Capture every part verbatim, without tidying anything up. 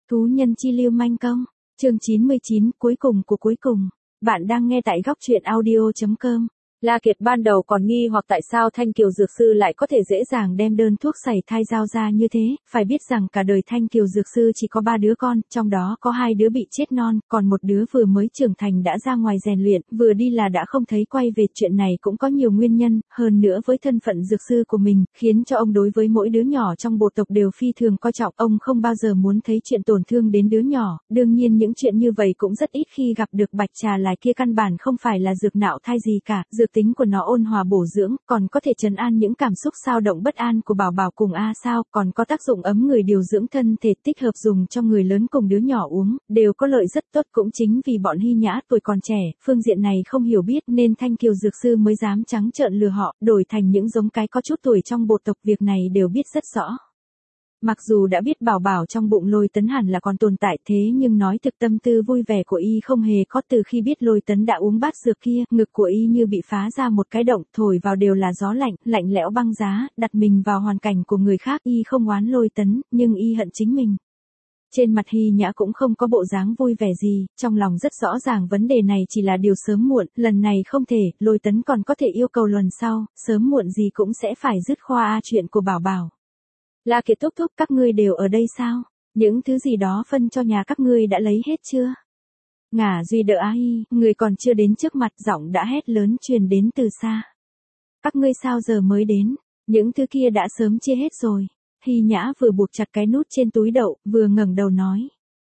Thú nhân chi lưu manh công, chương chín mươi chín, cuối cùng của cuối cùng. Bạn đang nghe tại góc truyện audio chấm com. La Kiệt ban đầu còn nghi hoặc tại sao Thanh Kiều Dược Sư lại có thể dễ dàng đem đơn thuốc sảy thai giao ra như thế, phải biết rằng cả đời Thanh Kiều Dược Sư chỉ có ba đứa con, trong đó có hai đứa bị chết non, còn một đứa vừa mới trưởng thành đã ra ngoài rèn luyện, vừa đi là đã không thấy quay về. Chuyện này cũng có nhiều nguyên nhân, hơn nữa với thân phận dược sư của mình, khiến cho ông đối với mỗi đứa nhỏ trong bộ tộc đều phi thường coi trọng, ông không bao giờ muốn thấy chuyện tổn thương đến đứa nhỏ, đương nhiên những chuyện như vậy cũng rất ít khi gặp được. Bạch trà lại kia căn bản không phải là dược nạo thai gì cả, dược tính của nó ôn hòa bổ dưỡng, còn có thể trấn an những cảm xúc xao động bất an của bảo bảo cùng A Sao, còn có tác dụng ấm người điều dưỡng thân thể, tích hợp dùng cho người lớn cùng đứa nhỏ uống, đều có lợi rất tốt. Cũng chính vì bọn Hy Nhã tuổi còn trẻ, phương diện này không hiểu biết nên Thanh Kiều Dược Sư mới dám trắng trợn lừa họ, đổi thành những giống cái có chút tuổi trong bộ tộc, việc này đều biết rất rõ. Mặc dù đã biết bảo bảo trong bụng Lôi Tấn hẳn là còn tồn tại, thế nhưng nói thực tâm tư vui vẻ của y không hề có. Từ khi biết Lôi Tấn đã uống bát dược kia, ngực của y như bị phá ra một cái động, thổi vào đều là gió lạnh, lạnh lẽo băng giá, đặt mình vào hoàn cảnh của người khác, y không oán Lôi Tấn, nhưng y hận chính mình. Trên mặt Hy Nhã cũng không có bộ dáng vui vẻ gì, trong lòng rất rõ ràng vấn đề này chỉ là điều sớm muộn, lần này không thể, Lôi Tấn còn có thể yêu cầu lần sau, sớm muộn gì cũng sẽ phải dứt khoa chuyện của bảo bảo. La Kiệt thúc thúc, các ngươi đều ở đây sao? Những thứ gì đó phân cho nhà các ngươi đã lấy hết chưa? Ngả Duy đỡ Á Hi, người còn chưa đến trước mặt, giọng đã hét lớn truyền đến từ xa. Các ngươi sao giờ mới đến? Những thứ kia đã sớm chia hết rồi. Hy Nhã vừa buộc chặt cái nút trên túi đậu, vừa ngẩng đầu nói.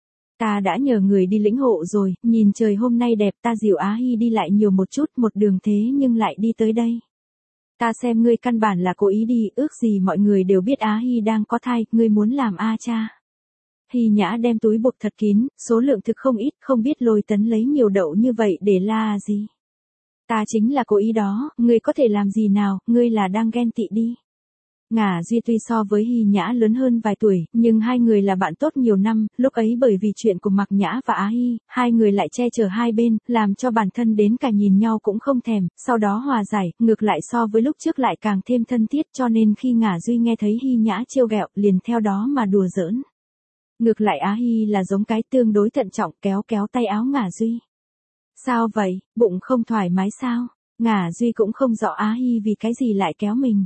Ta đã nhờ người đi lĩnh hộ rồi, nhìn trời hôm nay đẹp, ta dìu Á Hi đi lại nhiều một chút, một đường thế nhưng lại đi tới đây. Ta xem ngươi căn bản là cố ý đi, ước gì mọi người đều biết Á Hi đang có thai, ngươi muốn làm a cha. Hy Nhã đem túi buộc thật kín, số lượng thực không ít, không biết Lôi Tấn lấy nhiều đậu như vậy để la gì. Ta chính là cố ý đó, ngươi có thể làm gì nào, ngươi là đang ghen tị đi. Ngả Duy tuy so với Hy Nhã lớn hơn vài tuổi, nhưng hai người là bạn tốt nhiều năm, lúc ấy bởi vì chuyện của Mạc Nhã và Á Hi, hai người lại che chở hai bên, làm cho bản thân đến cả nhìn nhau cũng không thèm, sau đó hòa giải, ngược lại so với lúc trước lại càng thêm thân thiết, cho nên khi Ngả Duy nghe thấy Hy Nhã trêu ghẹo, liền theo đó mà đùa giỡn. Ngược lại Á Hi là giống cái tương đối thận trọng, kéo kéo tay áo Ngả Duy. Sao vậy, bụng không thoải mái sao? Ngả Duy cũng không rõ Á Hi vì cái gì lại kéo mình.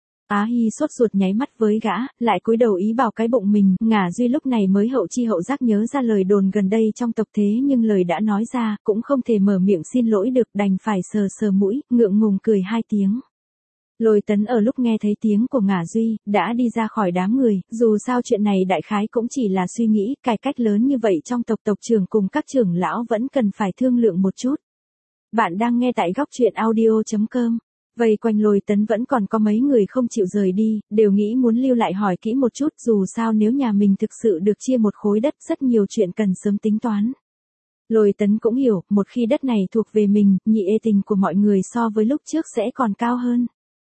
Á Hi sốt ruột nháy mắt với gã, lại cúi đầu ý bảo cái bụng mình. Ngả Duy lúc này mới hậu chi hậu giác nhớ ra lời đồn gần đây trong tộc, thế nhưng lời đã nói ra, cũng không thể mở miệng xin lỗi được, đành phải sờ sờ mũi, ngượng ngùng cười hai tiếng. Lôi Tấn ở lúc nghe thấy tiếng của Ngả Duy, đã đi ra khỏi đám người, dù sao chuyện này đại khái cũng chỉ là suy nghĩ, cải cách lớn như vậy trong tộc, tộc trưởng cùng các trưởng lão vẫn cần phải thương lượng một chút. Bạn đang nghe tại góc truyện audio chấm com. Vây quanh Lôi Tấn vẫn còn có mấy người không chịu rời đi, đều nghĩ muốn lưu lại hỏi kỹ một chút, dù sao nếu nhà mình thực sự được chia một khối đất, rất nhiều chuyện cần sớm tính toán. Lôi Tấn cũng hiểu, một khi đất này thuộc về mình, nhị ê tình của mọi người so với lúc trước sẽ còn cao hơn.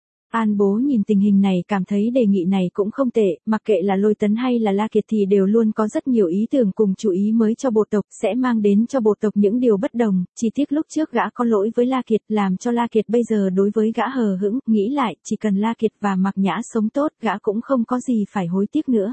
An Bố nhìn tình hình này cảm thấy đề nghị này cũng không tệ, mặc kệ là Lôi Tấn hay là La Kiệt thì đều luôn có rất nhiều ý tưởng cùng chú ý mới cho bộ tộc, sẽ mang đến cho bộ tộc những điều bất đồng, chỉ tiếc lúc trước gã có lỗi với La Kiệt, làm cho La Kiệt bây giờ đối với gã hờ hững, nghĩ lại, chỉ cần La Kiệt và Mạc Nhã sống tốt, gã cũng không có gì phải hối tiếc nữa.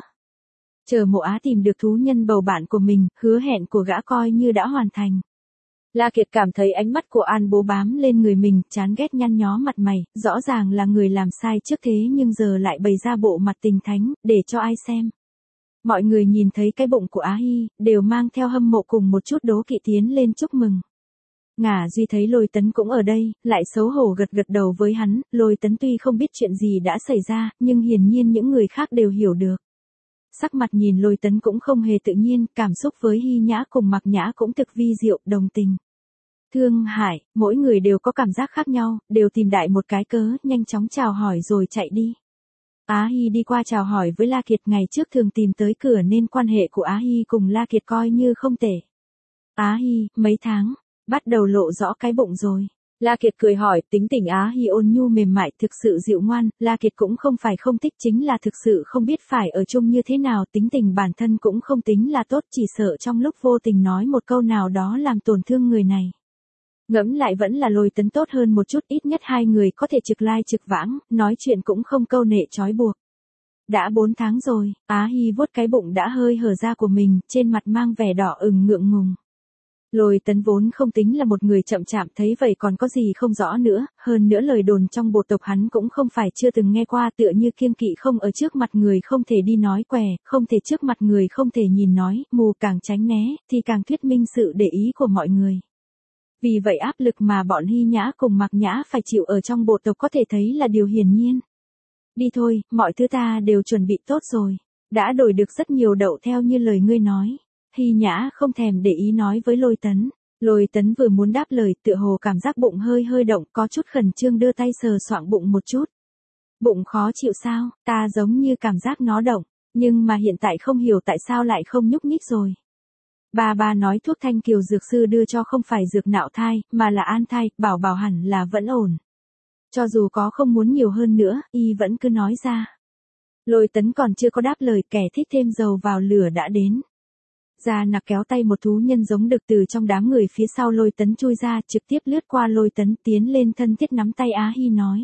Chờ Mộ Á tìm được thú nhân bầu bạn của mình, hứa hẹn của gã coi như đã hoàn thành. La Kiệt cảm thấy ánh mắt của An Bố bám lên người mình, chán ghét nhăn nhó mặt mày, rõ ràng là người làm sai trước thế nhưng giờ lại bày ra bộ mặt tình thánh, để cho ai xem. Mọi người nhìn thấy cái bụng của Á Hi, đều mang theo hâm mộ cùng một chút đố kỵ tiến lên chúc mừng. Ngả Duy thấy Lôi Tấn cũng ở đây, lại xấu hổ gật gật đầu với hắn, Lôi Tấn tuy không biết chuyện gì đã xảy ra, nhưng hiển nhiên những người khác đều hiểu được. Sắc mặt nhìn Lôi Tấn cũng không hề tự nhiên, cảm xúc với Hy Nhã cùng Mạc Nhã cũng thực vi diệu, đồng tình. Thương hại, mỗi người đều có cảm giác khác nhau, đều tìm đại một cái cớ, nhanh chóng chào hỏi rồi chạy đi. Á Hi đi qua chào hỏi với La Kiệt, ngày trước thường tìm tới cửa nên quan hệ của Á Hi cùng La Kiệt coi như không tệ. Á Hi, mấy tháng, bắt đầu lộ rõ cái bụng rồi. La Kiệt cười hỏi, tính tình Á Hi ôn nhu mềm mại, thực sự dịu ngoan, La Kiệt cũng không phải không thích, chính là thực sự không biết phải ở chung như thế nào, tính tình bản thân cũng không tính là tốt, chỉ sợ trong lúc vô tình nói một câu nào đó làm tổn thương người này. Ngẫm lại vẫn là Lôi Tấn tốt hơn một chút, ít nhất hai người có thể trực lai trực vãng, nói chuyện cũng không câu nệ trói buộc. Đã bốn tháng rồi, Á Hi vuốt cái bụng đã hơi hở ra của mình, trên mặt mang vẻ đỏ ửng ngượng ngùng. Lôi Tấn vốn không tính là một người chậm chạp, thấy vậy còn có gì không rõ nữa, hơn nữa lời đồn trong bộ tộc hắn cũng không phải chưa từng nghe qua, tựa như kiêng kỵ không ở trước mặt người không thể đi nói què, không thể trước mặt người không thể nhìn nói, mù càng tránh né, thì càng thuyết minh sự để ý của mọi người. Vì vậy áp lực mà bọn Hy Nhã cùng Mạc Nhã phải chịu ở trong bộ tộc có thể thấy là điều hiển nhiên. Đi thôi, mọi thứ ta đều chuẩn bị tốt rồi, đã đổi được rất nhiều đậu theo như lời ngươi nói. Hy Nhã không thèm để ý nói với Lôi Tấn. Lôi Tấn vừa muốn đáp lời, tựa hồ cảm giác bụng hơi hơi động, có chút khẩn trương đưa tay sờ soạng bụng một chút. Bụng khó chịu sao? Ta giống như cảm giác nó động, nhưng mà hiện tại không hiểu tại sao lại không nhúc nhích rồi. Bà bà nói thuốc Thanh Kiều dược sư đưa cho không phải dược nạo thai, mà là an thai, bảo bảo hẳn là vẫn ổn. Cho dù có không muốn nhiều hơn nữa, y vẫn cứ nói ra. Lôi Tấn còn chưa có đáp lời, kẻ thích thêm dầu vào lửa đã đến. Gia Nặc kéo tay một thú nhân giống đực từ trong đám người phía sau Lôi Tấn chui ra, trực tiếp lướt qua Lôi Tấn, tiến lên thân thiết nắm tay Á Hi nói.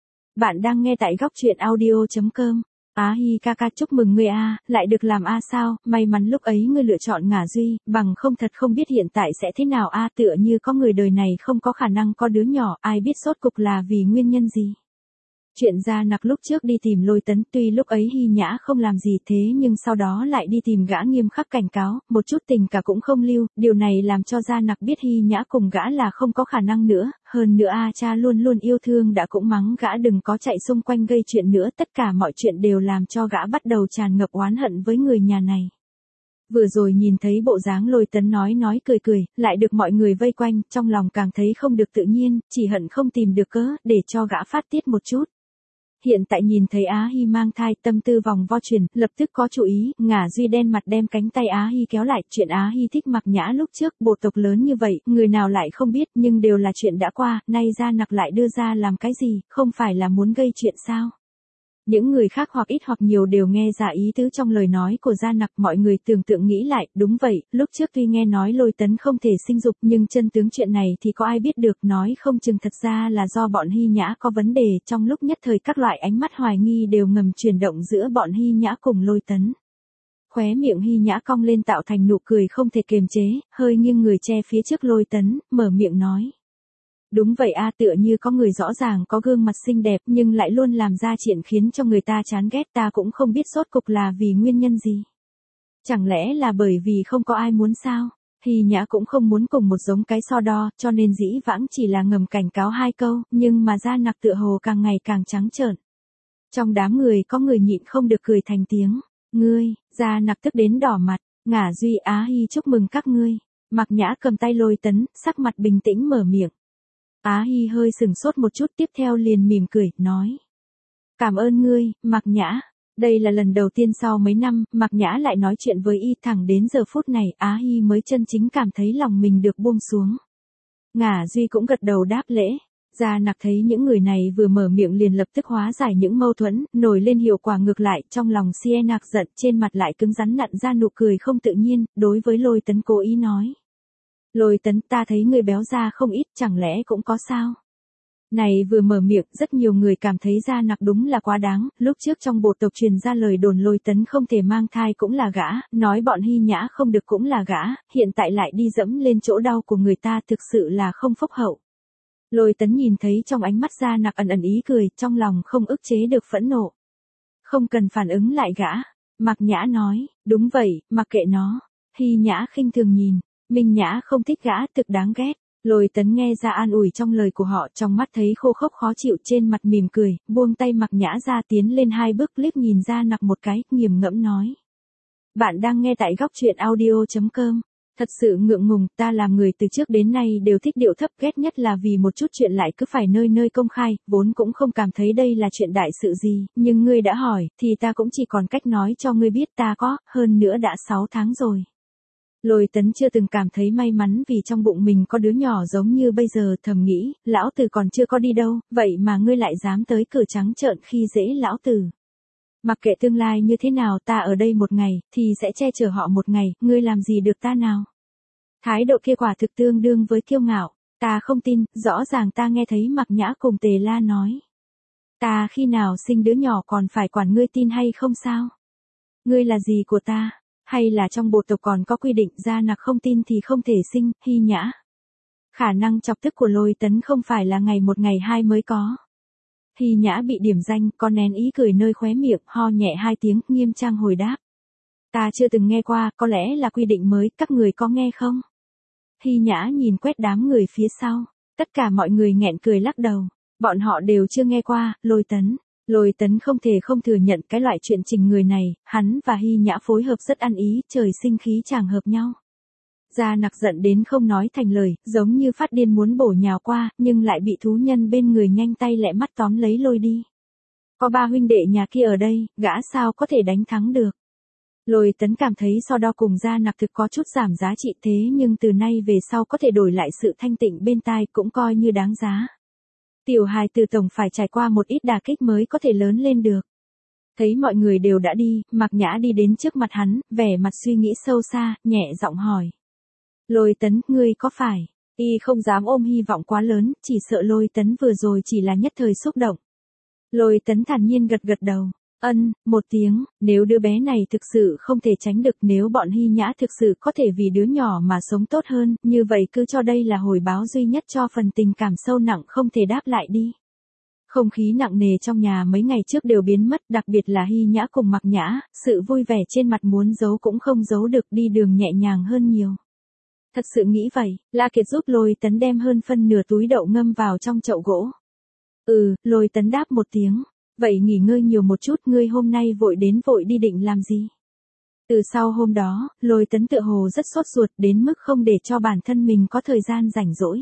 Bạn đang nghe tại góc truyện audio chấm com. Á Hi ca ca chúc mừng ngươi a, lại được làm a sao, may mắn lúc ấy ngươi lựa chọn ngả Duy, bằng không thật không biết hiện tại sẽ thế nào a, tựa như có người đời này không có khả năng có đứa nhỏ, ai biết sốt cục là vì nguyên nhân gì. Chuyện Gia Nặc lúc trước đi tìm Lôi Tấn, tuy lúc ấy Hy Nhã không làm gì thế nhưng sau đó lại đi tìm gã nghiêm khắc cảnh cáo, một chút tình cả cũng không lưu, điều này làm cho Gia Nặc biết Hy Nhã cùng gã là không có khả năng nữa, hơn nữa a cha luôn luôn yêu thương đã cũng mắng gã đừng có chạy xung quanh gây chuyện nữa, tất cả mọi chuyện đều làm cho gã bắt đầu tràn ngập oán hận với người nhà này. Vừa rồi nhìn thấy bộ dáng Lôi Tấn nói nói cười cười, lại được mọi người vây quanh, trong lòng càng thấy không được tự nhiên, chỉ hận không tìm được cớ, để cho gã phát tiết một chút. Hiện tại nhìn thấy Á Hi mang thai, tâm tư vòng vo chuyển, lập tức có chú ý, ngả Duy đen mặt đem cánh tay Á Hi kéo lại, chuyện Á Hi thích Mạc Nhã lúc trước, bộ tộc lớn như vậy, người nào lại không biết, nhưng đều là chuyện đã qua, nay Gia Nặc lại đưa ra làm cái gì, không phải là muốn gây chuyện sao? Những người khác hoặc ít hoặc nhiều đều nghe ra ý tứ trong lời nói của Gia Nặc, mọi người tưởng tượng nghĩ lại, đúng vậy, lúc trước tuy nghe nói Lôi Tấn không thể sinh dục nhưng chân tướng chuyện này thì có ai biết được, nói không chừng thật ra là do bọn Hy Nhã có vấn đề, trong lúc nhất thời các loại ánh mắt hoài nghi đều ngầm chuyển động giữa bọn Hy Nhã cùng Lôi Tấn. Khóe miệng Hy Nhã cong lên tạo thành nụ cười không thể kiềm chế, hơi nghiêng người che phía trước Lôi Tấn, mở miệng nói. Đúng vậy a, tựa như có người rõ ràng có gương mặt xinh đẹp nhưng lại luôn làm ra chuyện khiến cho người ta chán ghét, ta cũng không biết sốt cục là vì nguyên nhân gì. Chẳng lẽ là bởi vì không có ai muốn sao? Hy Nhã cũng không muốn cùng một giống cái so đo, cho nên dĩ vãng chỉ là ngầm cảnh cáo hai câu, nhưng mà Gia Nặc tựa hồ càng ngày càng trắng trợn. Trong đám người có người nhịn không được cười thành tiếng. Ngươi, Gia Nặc tức đến đỏ mặt, ngả Duy Á Hi chúc mừng các ngươi. Mạc Nhã cầm tay Lôi Tấn, sắc mặt bình tĩnh mở miệng. Á Hi hơi sừng sốt một chút, tiếp theo liền mỉm cười, nói. Cảm ơn ngươi, Mạc Nhã. Đây là lần đầu tiên sau mấy năm, Mạc Nhã lại nói chuyện với y, thẳng đến giờ phút này, Á Hi mới chân chính cảm thấy lòng mình được buông xuống. Ngả Duy cũng gật đầu đáp lễ. Gia Nặc thấy những người này vừa mở miệng liền lập tức hóa giải những mâu thuẫn, nổi lên hiệu quả ngược lại, trong lòng Sienna giận, trên mặt lại cứng rắn nặn ra nụ cười không tự nhiên, đối với Lôi Tấn cố ý nói. Lôi Tấn, ta thấy người béo ra không ít, chẳng lẽ cũng có sao? Này vừa mở miệng, rất nhiều người cảm thấy Gia Nặc đúng là quá đáng, lúc trước trong bộ tộc truyền ra lời đồn Lôi Tấn không thể mang thai cũng là gã, nói bọn Hy Nhã không được cũng là gã, hiện tại lại đi dẫm lên chỗ đau của người ta, thực sự là không phúc hậu. Lôi Tấn nhìn thấy trong ánh mắt Gia Nặc ẩn ẩn ý cười, trong lòng không ức chế được phẫn nộ. Không cần phản ứng lại gã. Mạc Nhã nói, đúng vậy, mặc kệ nó. Hy Nhã khinh thường nhìn, Minh Nhã không thích gã, thực đáng ghét. Lôi Tấn nghe ra an ủi trong lời của họ, trong mắt thấy khô khốc khó chịu, trên mặt mỉm cười, buông tay Mạc Nhã ra, tiến lên hai bước liếc nhìn Gia Nặc một cái, nghiền ngẫm nói. Bạn đang nghe tại góc truyện audio chấm com. Thật sự ngượng ngùng, ta làm người từ trước đến nay đều thích điệu thấp, ghét nhất là vì một chút chuyện lại cứ phải nơi nơi công khai, vốn cũng không cảm thấy đây là chuyện đại sự gì, nhưng ngươi đã hỏi, thì ta cũng chỉ còn cách nói cho ngươi biết ta có, hơn nữa đã sáu tháng rồi. Lôi Tấn chưa từng cảm thấy may mắn vì trong bụng mình có đứa nhỏ giống như bây giờ, thầm nghĩ, lão tử còn chưa có đi đâu, vậy mà ngươi lại dám tới cửa trắng trợn khi dễ lão tử. Mặc kệ tương lai như thế nào, ta ở đây một ngày, thì sẽ che chở họ một ngày, ngươi làm gì được ta nào? Thái độ kia quả thực tương đương với kiêu ngạo, ta không tin, rõ ràng ta nghe thấy Mạc Nhã cùng Tề La nói. Ta khi nào sinh đứa nhỏ còn phải quản ngươi tin hay không sao? Ngươi là gì của ta? Hay là trong bộ tộc còn có quy định Gia Nặc không tin thì không thể sinh, Hy Nhã? Khả năng chọc tức của Lôi Tấn không phải là ngày một ngày hai mới có. Hy Nhã bị điểm danh, con nén ý cười nơi khóe miệng, ho nhẹ hai tiếng, nghiêm trang hồi đáp. Ta chưa từng nghe qua, có lẽ là quy định mới, các người có nghe không? Hy Nhã nhìn quét đám người phía sau, tất cả mọi người nghẹn cười lắc đầu, bọn họ đều chưa nghe qua. Lôi Tấn, Lôi Tấn không thể không thừa nhận cái loại chuyện trình người này, hắn và Hy Nhã phối hợp rất ăn ý, trời sinh khí chàng hợp nhau. Gia Nặc giận đến không nói thành lời, giống như phát điên muốn bổ nhào qua, nhưng lại bị thú nhân bên người nhanh tay lẹ mắt tóm lấy lôi đi. Có ba huynh đệ nhà kia ở đây, gã sao có thể đánh thắng được. Lôi Tấn cảm thấy so đo cùng Gia Nặc thực có chút giảm giá trị, thế nhưng từ nay về sau có thể đổi lại sự thanh tịnh bên tai cũng coi như đáng giá. Tiểu hài từ tổng phải trải qua một ít đả kích mới có thể lớn lên được. Thấy mọi người đều đã đi, Mạc Nhã đi đến trước mặt hắn, vẻ mặt suy nghĩ sâu xa, nhẹ giọng hỏi. Lôi Tấn, ngươi có phải? Y không dám ôm hy vọng quá lớn, chỉ sợ Lôi Tấn vừa rồi chỉ là nhất thời xúc động. Lôi Tấn thản nhiên gật gật đầu. Ân, một tiếng, nếu đứa bé này thực sự không thể tránh được, nếu bọn Hy Nhã thực sự có thể vì đứa nhỏ mà sống tốt hơn, như vậy cứ cho đây là hồi báo duy nhất cho phần tình cảm sâu nặng không thể đáp lại đi. Không khí nặng nề trong nhà mấy ngày trước đều biến mất, đặc biệt là Hy Nhã cùng Mạc Nhã, sự vui vẻ trên mặt muốn giấu cũng không giấu được, đi đường nhẹ nhàng hơn nhiều. Thật sự nghĩ vậy, La Kiệt giúp Lôi Tấn đem hơn phân nửa túi đậu ngâm vào trong chậu gỗ. Ừ, Lôi Tấn đáp một tiếng. Vậy nghỉ ngơi nhiều một chút, ngươi hôm nay vội đến vội đi định làm gì? Từ sau hôm đó, Lôi Tấn tựa hồ rất sốt ruột đến mức không để cho bản thân mình có thời gian rảnh rỗi.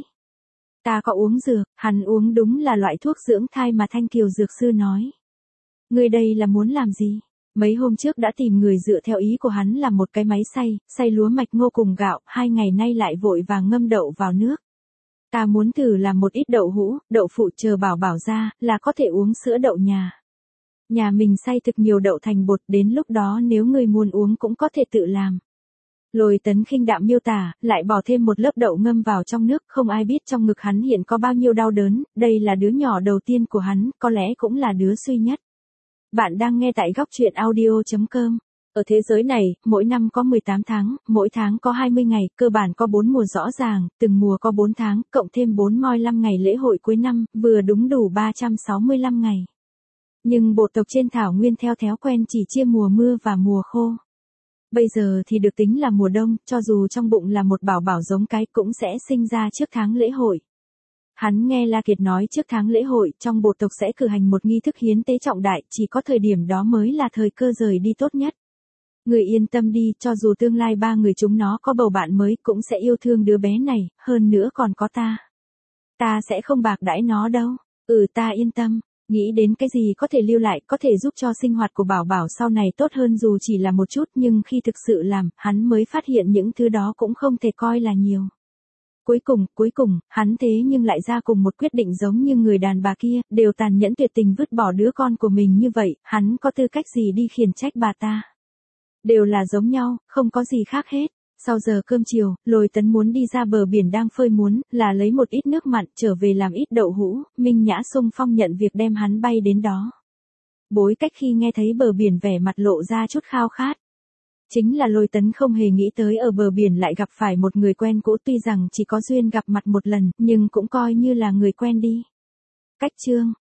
Ta có uống dược, hắn uống đúng là loại thuốc dưỡng thai mà Thanh Kiều dược sư nói. Ngươi đây là muốn làm gì? Mấy hôm trước đã tìm người dựa theo ý của hắn làm một cái máy xay, xay lúa mạch ngô cùng gạo, hai ngày nay lại vội vàng ngâm đậu vào nước. Ta muốn thử làm một ít đậu hũ, đậu phụ, chờ Bảo Bảo ra, là có thể uống sữa đậu nhà. Nhà mình xay thực nhiều đậu thành bột, đến lúc đó nếu người muốn uống cũng có thể tự làm. Lôi Tấn khinh đạm miêu tả, lại bỏ thêm một lớp đậu ngâm vào trong nước, không ai biết trong ngực hắn hiện có bao nhiêu đau đớn, đây là đứa nhỏ đầu tiên của hắn, có lẽ cũng là đứa duy nhất. Bạn đang nghe tại góc truyện audio chấm com. Ở thế giới này, mỗi năm có mười tám tháng, mỗi tháng có hai mươi ngày, cơ bản có bốn mùa rõ ràng, từng mùa có bốn tháng, cộng thêm bốn moi năm ngày lễ hội cuối năm, vừa đúng đủ ba trăm sáu mươi lăm ngày. Nhưng bộ tộc trên thảo nguyên theo thói quen chỉ chia mùa mưa và mùa khô. Bây giờ thì được tính là mùa đông, cho dù trong bụng là một bảo bảo giống cái cũng sẽ sinh ra trước tháng lễ hội. Hắn nghe La Kiệt nói trước tháng lễ hội, trong bộ tộc sẽ cử hành một nghi thức hiến tế trọng đại, chỉ có thời điểm đó mới là thời cơ rời đi tốt nhất. Người yên tâm đi, cho dù tương lai ba người chúng nó có bầu bạn mới cũng sẽ yêu thương đứa bé này, hơn nữa còn có ta. Ta sẽ không bạc đãi nó đâu. Ừ, ta yên tâm. Nghĩ đến cái gì có thể lưu lại, có thể giúp cho sinh hoạt của Bảo Bảo sau này tốt hơn dù chỉ là một chút, nhưng khi thực sự làm, hắn mới phát hiện những thứ đó cũng không thể coi là nhiều. Cuối cùng, cuối cùng, hắn thế nhưng lại ra cùng một quyết định giống như người đàn bà kia, đều tàn nhẫn tuyệt tình vứt bỏ đứa con của mình như vậy, hắn có tư cách gì đi khiển trách bà ta. Đều là giống nhau, không có gì khác hết. Sau giờ cơm chiều, Lôi Tấn muốn đi ra bờ biển đang phơi muốn, là lấy một ít nước mặn, trở về làm ít đậu hũ, Minh Nhã xung phong nhận việc đem hắn bay đến đó. Bối cách khi nghe thấy bờ biển vẻ mặt lộ ra chút khao khát. Chính là Lôi Tấn không hề nghĩ tới ở bờ biển lại gặp phải một người quen cũ, tuy rằng chỉ có duyên gặp mặt một lần, nhưng cũng coi như là người quen đi. Cách chương